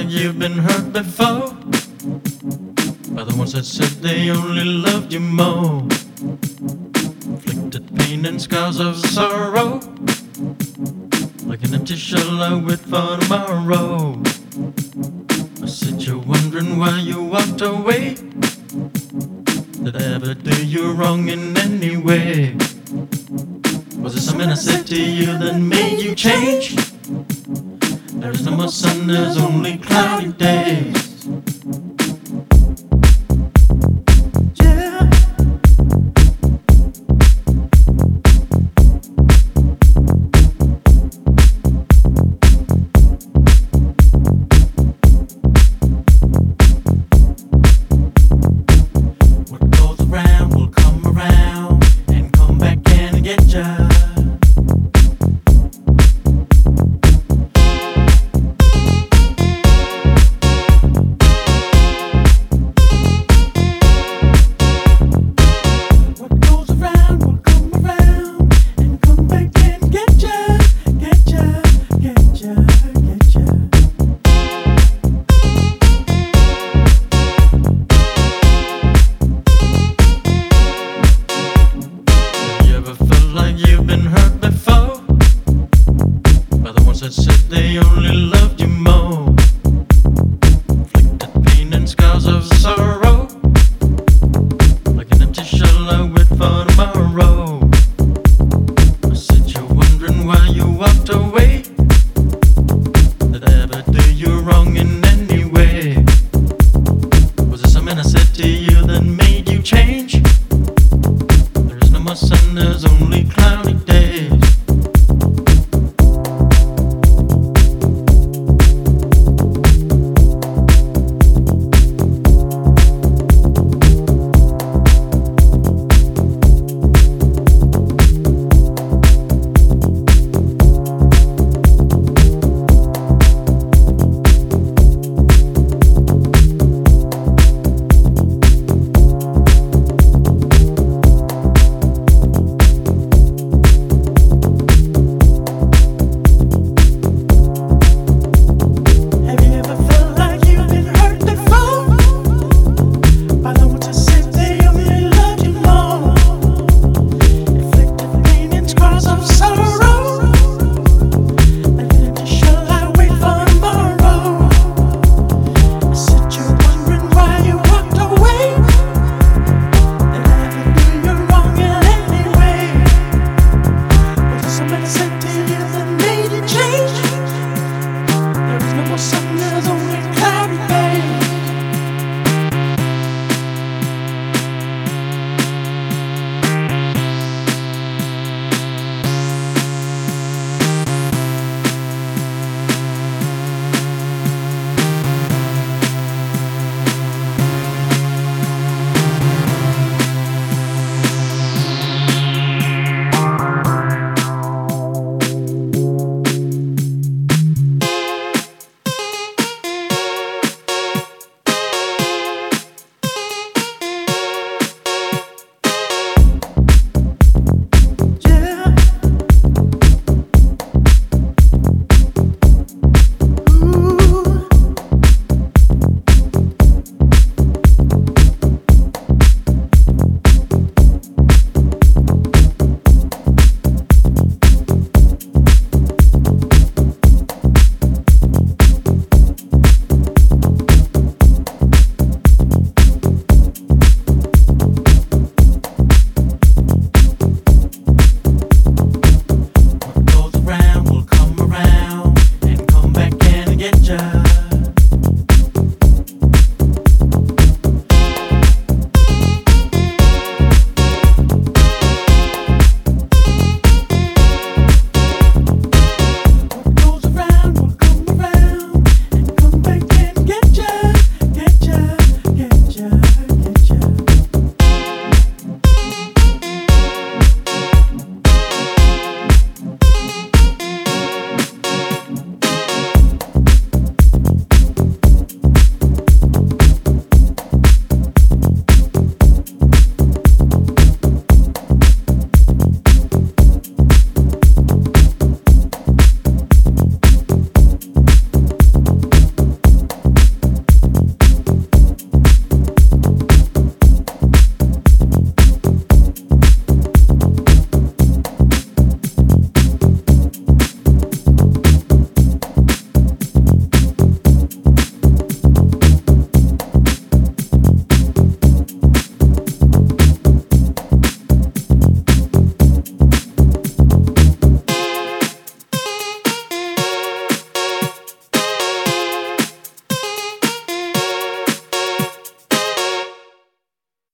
you've been hurt before by the ones that said they only loved you more. Inflicted pain and scars of sorrow, like an empty shell I wait for tomorrow. I said you're wondering why you walked away. Did I ever do you wrong in any way? Was it something I said to you that made you change? There is no more sun, there's only cloudy days. Yeah. What goes around will come around and come back and get ya. You've been hurt before by the ones that said they only loved you more. Inflicted pain and scars of sorrow, like an empty shell I